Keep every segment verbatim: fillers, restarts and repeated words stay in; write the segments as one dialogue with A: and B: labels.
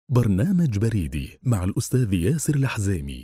A: برنامج بريدي مع الأستاذ ياسر الحزيمي.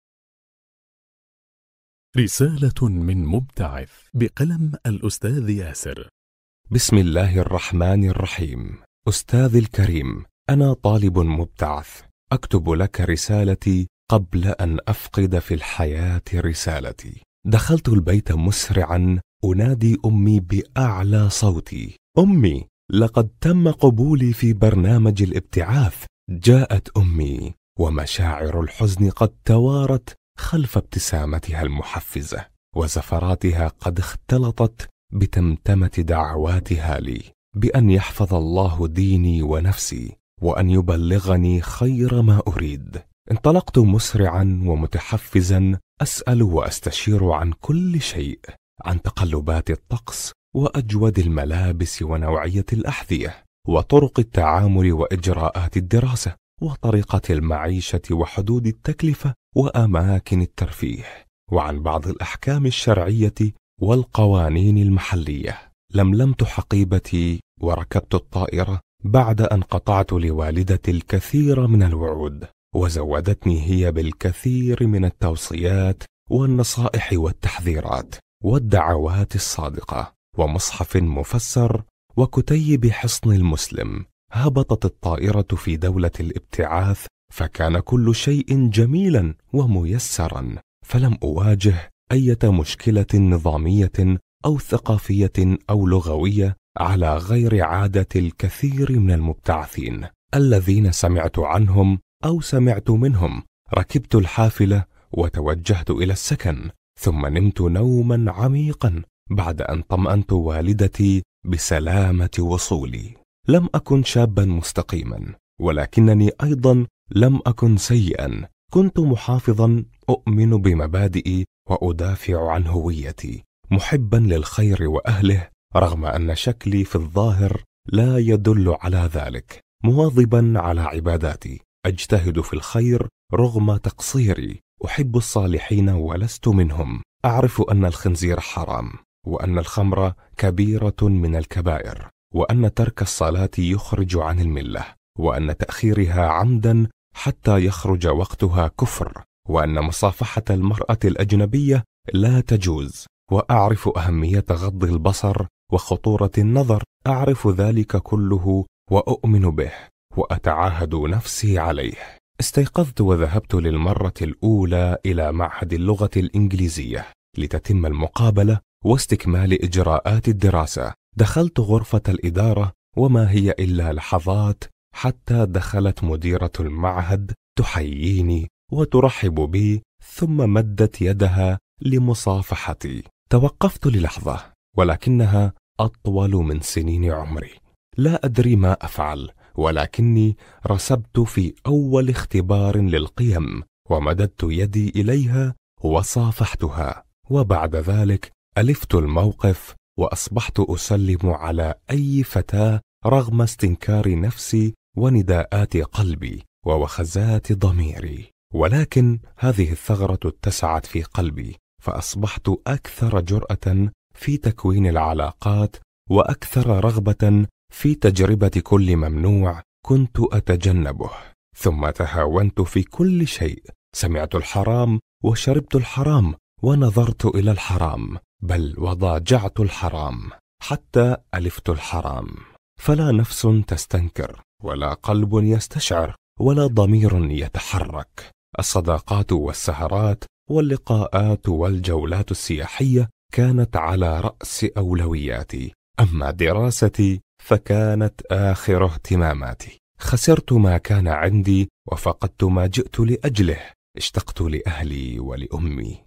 A: رسالة من مبتعث بقلم الأستاذ ياسر.
B: بسم الله الرحمن الرحيم. أستاذي الكريم، أنا طالب مبتعث، أكتب لك رسالتي قبل أن أفقد في الحياة رسالتي. دخلت البيت مسرعا أنادي أمي بأعلى صوتي: أمي، لقد تم قبولي في برنامج الابتعاث. جاءت أمي ومشاعر الحزن قد توارت خلف ابتسامتها المحفزة، وزفراتها قد اختلطت بتمتمة دعواتها لي بأن يحفظ الله ديني ونفسي وأن يبلغني خير ما أريد. انطلقت مسرعا ومتحفزا أسأل وأستشير عن كل شيء، عن تقلبات الطقس وأجود الملابس ونوعية الأحذية وطرق التعامل وإجراءات الدراسة وطريقة المعيشة وحدود التكلفة وأماكن الترفيه، وعن بعض الأحكام الشرعية والقوانين المحلية. لملمت حقيبتي وركبت الطائرة بعد أن قطعت لوالدتي الكثير من الوعود، وزودتني هي بالكثير من التوصيات والنصائح والتحذيرات والدعوات الصادقة ومصحف مفسر وكتيب حصن المسلم. هبطت الطائرة في دولة الابتعاث، فكان كل شيء جميلا وميسرا، فلم أواجه أي مشكلة نظامية أو ثقافية أو لغوية على غير عادة الكثير من المبتعثين الذين سمعت عنهم أو سمعت منهم. ركبت الحافلة وتوجهت إلى السكن، ثم نمت نوما عميقا بعد أن طمأنت والدتي بسلامة وصولي. لم أكن شابا مستقيما، ولكنني أيضا لم أكن سيئا. كنت محافظا، أؤمن بمبادئي وأدافع عن هويتي، محبا للخير وأهله رغم أن شكلي في الظاهر لا يدل على ذلك، مواظبا على عباداتي، أجتهد في الخير رغم تقصيري، أحب الصالحين ولست منهم، أعرف أن الخنزير حرام، وأن الخمر كبيرة من الكبائر، وأن ترك الصلاة يخرج عن الملة، وأن تأخيرها عمدا حتى يخرج وقتها كفر، وأن مصافحة المرأة الأجنبية لا تجوز، وأعرف أهمية غض البصر وخطورة النظر. أعرف ذلك كله وأؤمن به وأتعاهد نفسي عليه. استيقظت وذهبت للمرة الأولى إلى معهد اللغة الإنجليزية لتتم المقابلة واستكمال إجراءات الدراسة. دخلت غرفة الإدارة وما هي إلا لحظات حتى دخلت مديرة المعهد تحييني وترحب بي، ثم مدت يدها لمصافحتي. توقفت للحظة، ولكنها أطول من سنين عمري. لا أدري ما أفعل، ولكني رسبت في أول اختبار للقيم ومددت يدي إليها وصافحتها، وبعد ذلك ألفت الموقف وأصبحت أسلم على أي فتاة رغم استنكار نفسي ونداءات قلبي ووخزات ضميري. ولكن هذه الثغرة اتسعت في قلبي، فأصبحت أكثر جرأة في تكوين العلاقات وأكثر رغبة في تجربة كل ممنوع كنت أتجنبه. ثم تهاونت في كل شيء، سمعت الحرام وشربت الحرام ونظرت إلى الحرام، بل وضاجعت الحرام حتى ألفت الحرام. فلا نفس تستنكر، ولا قلب يستشعر، ولا ضمير يتحرك. الصداقات والسهرات واللقاءات والجولات السياحية كانت على رأس أولوياتي، أما دراستي فكانت آخر اهتماماتي. خسرت ما كان عندي وفقدت ما جئت لأجله. اشتقت لأهلي ولأمي،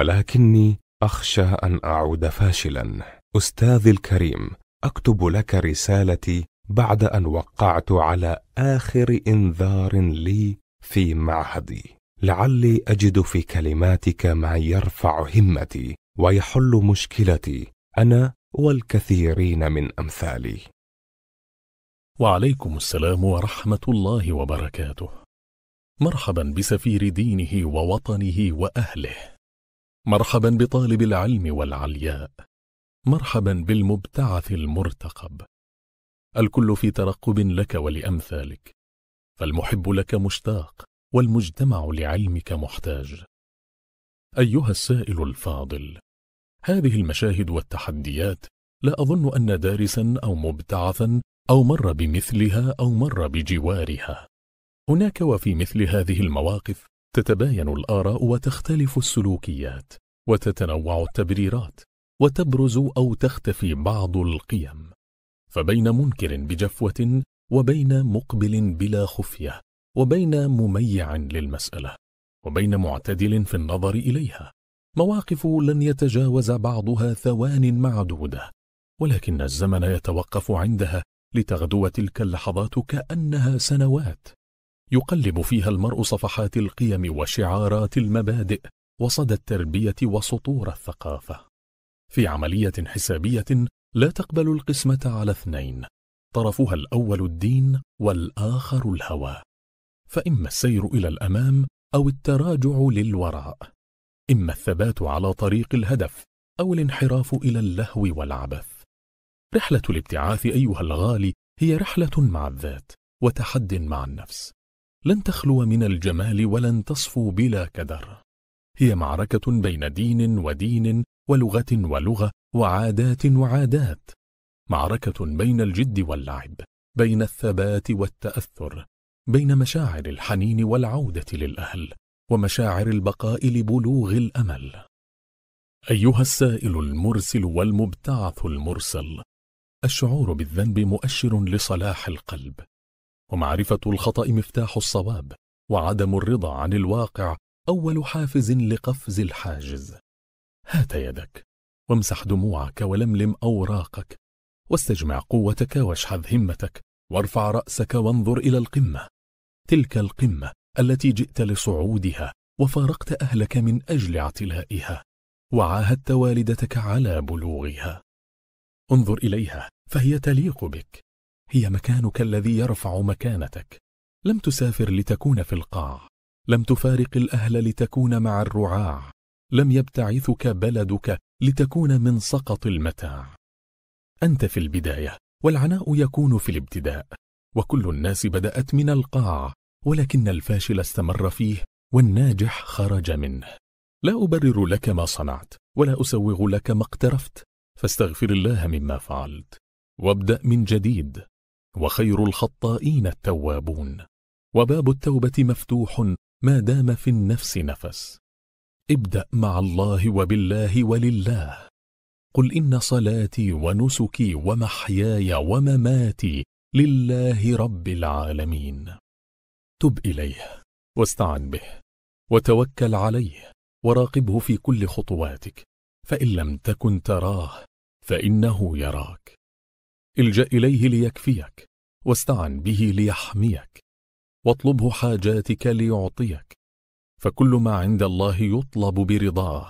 B: ولكني أخشى أن أعود فاشلا. أستاذي الكريم، أكتب لك رسالتي بعد أن وقعت على آخر إنذار لي في معهدي، لعلي أجد في كلماتك ما يرفع همتي ويحل مشكلتي أنا والكثيرين من أمثالي.
A: وعليكم السلام ورحمة الله وبركاته. مرحبا بسفير دينه ووطنه وأهله، مرحبا بطالب العلم والعلياء، مرحبا بالمبتعث المرتقب. الكل في ترقب لك ولأمثالك. فالمحب لك مشتاق والمجتمع لعلمك محتاج. أيها السائل الفاضل، هذه المشاهد والتحديات لا أظن أن دارسا أو مبتعثا أو مر بمثلها أو مر بجوارها. هناك وفي مثل هذه المواقف تتباين الآراء وتختلف السلوكيات وتتنوع التبريرات وتبرز أو تختفي بعض القيم، فبين منكر بجفوة وبين مقبل بلا خفية وبين مميع للمسألة وبين معتدل في النظر إليها مواقف لن يتجاوز بعضها ثوان معدودة، ولكن الزمن يتوقف عندها لتغدو تلك اللحظات كأنها سنوات يقلب فيها المرء صفحات القيم وشعارات المبادئ وصدى التربية وسطور الثقافة في عملية حسابية لا تقبل القسمة على اثنين، طرفها الأول الدين والآخر الهوى، فإما السير إلى الأمام أو التراجع للوراء، إما الثبات على طريق الهدف أو الانحراف إلى اللهو والعبث. رحلة الابتعاث أيها الغالي هي رحلة مع الذات وتحد مع النفس، لن تخلو من الجمال ولن تصفو بلا كدر. هي معركة بين دين ودين ولغة ولغة وعادات وعادات، معركة بين الجد واللعب، بين الثبات والتأثر، بين مشاعر الحنين والعودة للأهل ومشاعر البقاء لبلوغ الأمل. أيها السائل المرسل والمبتعث المرسل، الشعور بالذنب مؤشر لصلاح القلب، ومعرفة الخطأ مفتاح الصواب، وعدم الرضا عن الواقع أول حافز لقفز الحاجز. هات يدك وامسح دموعك ولملم أوراقك واستجمع قوتك واشحذ همتك وارفع رأسك وانظر إلى القمة، تلك القمة التي جئت لصعودها وفارقت أهلك من أجل اعتلائها وعاهدت والدتك على بلوغها. انظر إليها فهي تليق بك، هي مكانك الذي يرفع مكانتك. لم تسافر لتكون في القاع، لم تفارق الأهل لتكون مع الرعاع، لم يبتعثك بلدك لتكون من سقط المتاع. أنت في البداية والعناء يكون في الابتداء، وكل الناس بدأت من القاع، ولكن الفاشل استمر فيه والناجح خرج منه. لا أبرر لك ما صنعت ولا أسوغ لك ما اقترفت، فاستغفر الله مما فعلت وابدأ من جديد، وخير الخطائين التوابون، وباب التوبة مفتوح ما دام في النفس نفس. ابدأ مع الله وبالله ولله. قل إن صلاتي ونسكي ومحياي ومماتي لله رب العالمين. تب إليه واستعن به وتوكل عليه وراقبه في كل خطواتك، فإن لم تكن تراه فإنه يراك. الجأ إليه ليكفيك واستعن به ليحميك، واطلبه حاجاتك ليعطيك، فكل ما عند الله يطلب برضاه.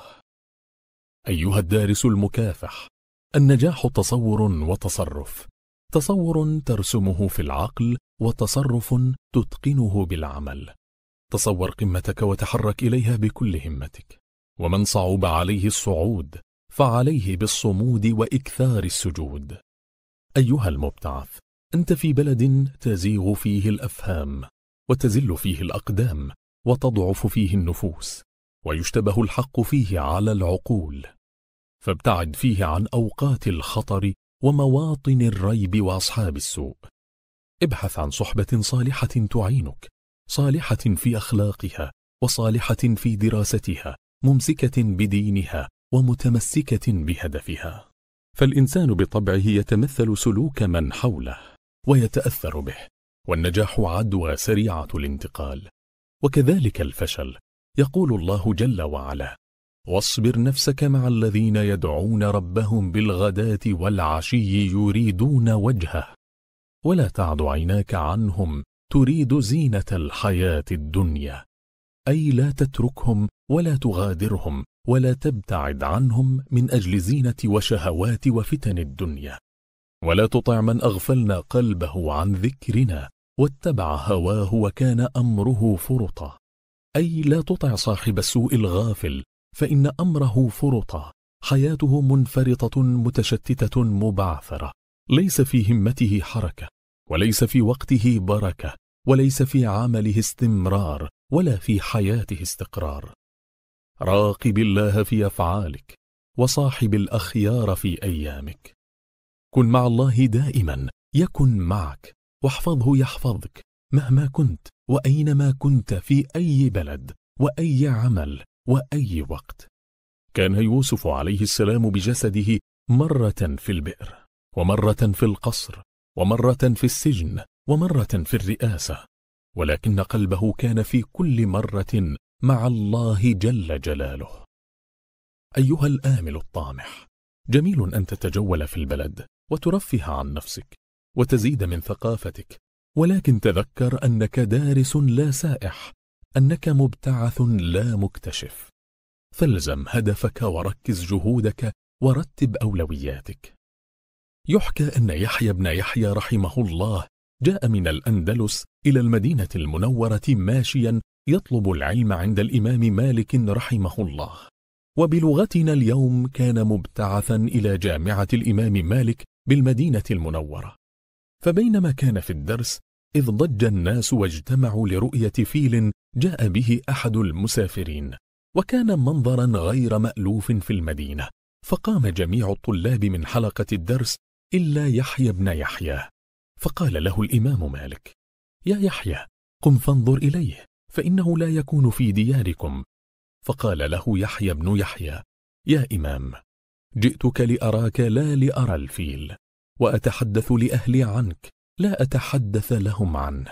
A: أيها الدارس المكافح، النجاح تصور وتصرف، تصور ترسمه في العقل وتصرف تتقنه بالعمل. تصور قمتك وتحرك إليها بكل همتك، ومن صعب عليه الصعود فعليه بالصمود وإكثار السجود. أيها المبتعث، أنت في بلد تزيغ فيه الأفهام وتزل فيه الأقدام وتضعف فيه النفوس ويشتبه الحق فيه على العقول، فابتعد فيه عن أوقات الخطر ومواطن الريب وأصحاب السوء. ابحث عن صحبة صالحة تعينك، صالحة في أخلاقها وصالحة في دراستها، ممسكة بدينها ومتمسكة بهدفها. فالإنسان بطبعه يتمثل سلوك من حوله ويتأثر به، والنجاح عدوى سريعة الانتقال، وكذلك الفشل. يقول الله جل وعلا: واصبر نفسك مع الذين يدعون ربهم بالغداة والعشي يريدون وجهه ولا تعد عيناك عنهم تريد زينة الحياة الدنيا، أي لا تتركهم ولا تغادرهم ولا تبتعد عنهم من أجل زينة وشهوات وفتن الدنيا، ولا تطع من أغفلنا قلبه عن ذكرنا واتبع هواه وكان أمره فرطا، أي لا تطع صاحب السوء الغافل فإن أمره فرطا، حياته منفرطة متشتتة مبعثرة، ليس في همته حركة وليس في وقته بركة وليس في عمله استمرار ولا في حياته استقرار. راقب الله في أفعالك، وصاحب الأخيار في أيامك. كن مع الله دائما يكن معك، واحفظه يحفظك مهما كنت وأينما كنت، في أي بلد وأي عمل وأي وقت. كان يوسف عليه السلام بجسده مرة في البئر، ومرة في القصر، ومرة في السجن، ومرة في الرئاسة، ولكن قلبه كان في كل مرة مع الله جل جلاله. أيها الآمل الطامح، جميل أن تتجول في البلد وترفه عن نفسك وتزيد من ثقافتك، ولكن تذكر أنك دارس لا سائح، أنك مبتعث لا مكتشف. فالزم هدفك وركز جهودك ورتب أولوياتك. يحكى أن يحيى بن يحيى رحمه الله جاء من الأندلس إلى المدينة المنورة ماشيا يطلب العلم عند الإمام مالك رحمه الله، وبلغتنا اليوم كان مبتعثا إلى جامعة الإمام مالك بالمدينة المنورة. فبينما كان في الدرس إذ ضج الناس واجتمعوا لرؤية فيل جاء به أحد المسافرين، وكان منظرا غير مألوف في المدينة. فقام جميع الطلاب من حلقة الدرس إلا يحيى بن يحيى، فقال له الإمام مالك: يا يحيى، قم فانظر إليه، فإنه لا يكون في دياركم. فقال له يحيى بن يحيى: يا إمام، جئتك لأراك لا لأرى الفيل، وأتحدث لأهلي عنك لا أتحدث لهم عنه.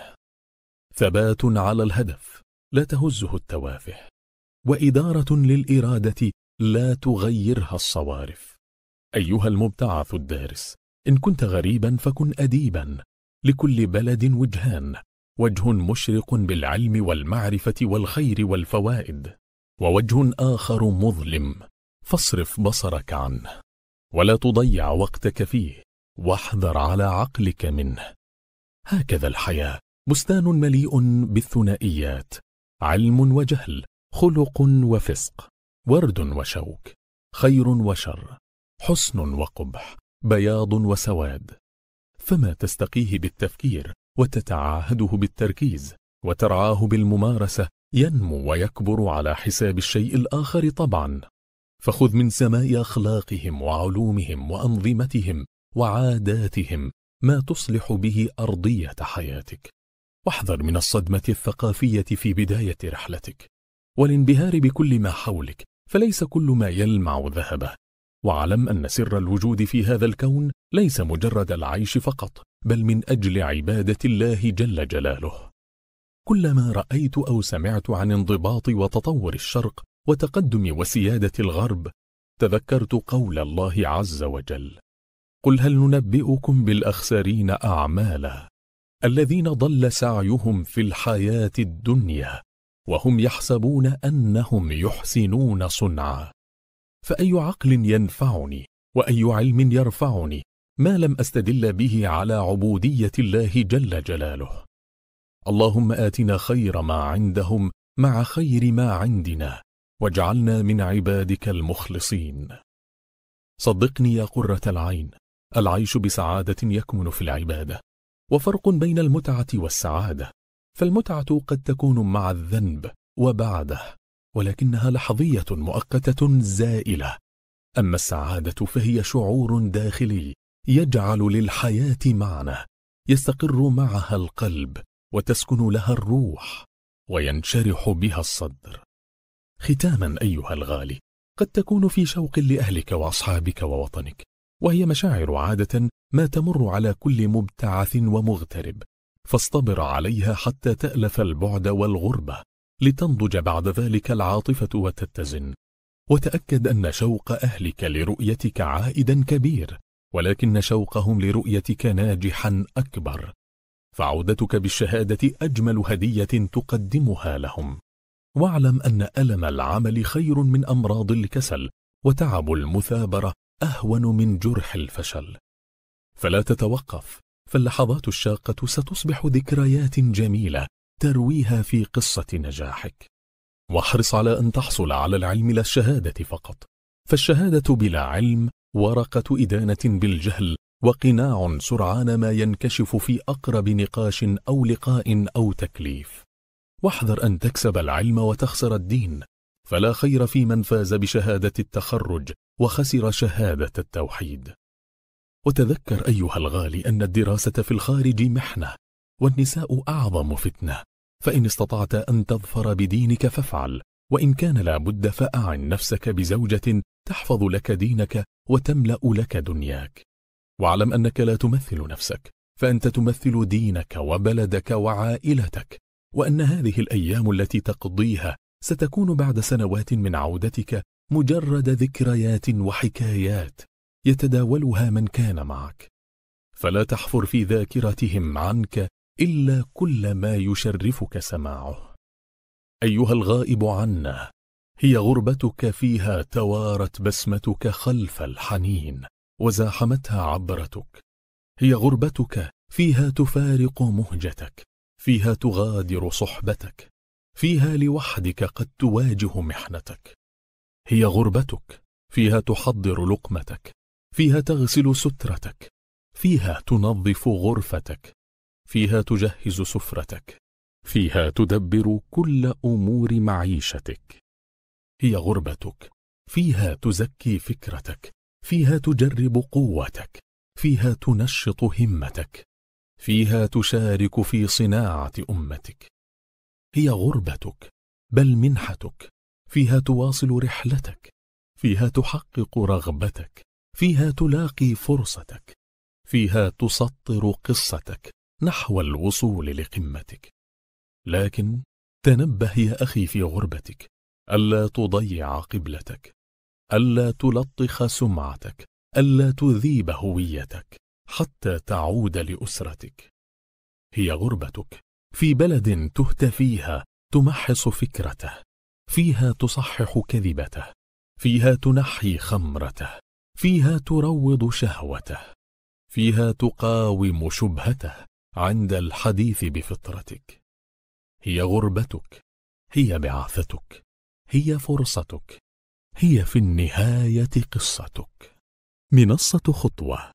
A: ثبات على الهدف لا تهزه التوافه، وإدارة للإرادة لا تغيرها الصوارف. أيها المبتعث الدارس، إن كنت غريبا فكن أديبا. لكل بلد وجهان، وجه مشرق بالعلم والمعرفة والخير والفوائد، ووجه آخر مظلم، فاصرف بصرك عنه ولا تضيع وقتك فيه، واحذر على عقلك منه. هكذا الحياة بستان مليء بالثنائيات: علم وجهل، خلق وفسق، ورد وشوك، خير وشر، حسن وقبح، بياض وسواد. فما تستقيه بالتفكير وتتعاهده بالتركيز وترعاه بالممارسة ينمو ويكبر على حساب الشيء الآخر طبعا. فخذ من سماء أخلاقهم وعلومهم وأنظمتهم وعاداتهم ما تصلح به أرضية حياتك، واحذر من الصدمة الثقافية في بداية رحلتك والانبهار بكل ما حولك، فليس كل ما يلمع ذهبه. واعلم أن سر الوجود في هذا الكون ليس مجرد العيش فقط، بل من أجل عبادة الله جل جلاله. كلما رأيت أو سمعت عن انضباط وتطور الشرق وتقدم وسيادة الغرب، تذكرت قول الله عز وجل: قل هل ننبئكم بالأخسرين أعمالا الذين ضل سعيهم في الحياة الدنيا وهم يحسبون أنهم يحسنون صنعا. فأي عقل ينفعني وأي علم يرفعني ما لم أستدل به على عبودية الله جل جلاله. اللهم آتنا خير ما عندهم مع خير ما عندنا، واجعلنا من عبادك المخلصين. صدقني يا قرة العين، العيش بسعادة يكمن في العبادة، وفرق بين المتعة والسعادة. فالمتعة قد تكون مع الذنب وبعده، ولكنها لحظية مؤقتة زائلة. أما السعادة فهي شعور داخلي يجعل للحياة معنى، يستقر معها القلب وتسكن لها الروح وينشرح بها الصدر. ختاما أيها الغالي، قد تكون في شوق لأهلك وأصحابك ووطنك، وهي مشاعر عادة ما تمر على كل مبتعث ومغترب، فاصطبر عليها حتى تألف البعد والغربة، لتنضج بعد ذلك العاطفة وتتزن. وتأكد أن شوق أهلك لرؤيتك عائدا كبير، ولكن شوقهم لرؤيتك ناجحا أكبر. فعودتك بالشهادة أجمل هدية تقدمها لهم. واعلم أن ألم العمل خير من أمراض الكسل، وتعب المثابرة أهون من جرح الفشل. فلا تتوقف، فاللحظات الشاقة ستصبح ذكريات جميلة ترويها في قصة نجاحك. واحرص على أن تحصل على العلم لا الشهادة فقط، فالشهادة بلا علم ورقة إدانة بالجهل وقناع سرعان ما ينكشف في أقرب نقاش أو لقاء أو تكليف. واحذر أن تكسب العلم وتخسر الدين، فلا خير في من فاز بشهادة التخرج وخسر شهادة التوحيد. وتذكر أيها الغالي أن الدراسة في الخارج محنة، والنساء أعظم فتنة، فإن استطعت أن تظفر بدينك فافعل، وإن كان لابد فأعن نفسك بزوجة تحفظ لك دينك وتملأ لك دنياك. واعلم أنك لا تمثل نفسك، فأنت تمثل دينك وبلدك وعائلتك، وأن هذه الأيام التي تقضيها ستكون بعد سنوات من عودتك مجرد ذكريات وحكايات يتداولها من كان معك، فلا تحفر في ذاكرتهم عنك إلا كل ما يشرفك سماعه. أيها الغائب عنا، هي غربتك فيها توارت بسمتك خلف الحنين وزاحمتها عبرتك، هي غربتك فيها تفارق مهجتك، فيها تغادر صحبتك، فيها لوحدك قد تواجه محنتك، هي غربتك فيها تحضر لقمتك، فيها تغسل سترتك، فيها تنظف غرفتك، فيها تجهز سفرتك، فيها تدبر كل أمور معيشتك، هي غربتك فيها تزكي فكرتك، فيها تجرب قوتك، فيها تنشط همتك، فيها تشارك في صناعة أمتك، هي غربتك بل منحتك، فيها تواصل رحلتك، فيها تحقق رغبتك، فيها تلاقي فرصتك، فيها تسطر قصتك نحو الوصول لقمتك. لكن تنبه يا أخي في غربتك، ألا تضيع قبلتك، ألا تلطخ سمعتك، ألا تذيب هويتك حتى تعود لأسرتك. هي غربتك في بلد تهت فيها تمحص فكرته، فيها تصحح كذبته، فيها تنحي خمرته، فيها تروض شهوته، فيها تقاوم شبهته عند الحديث بفطرتك. هي غربتك، هي بعثتك، هي فرصتك، هي في النهاية قصتك. منصة خطوة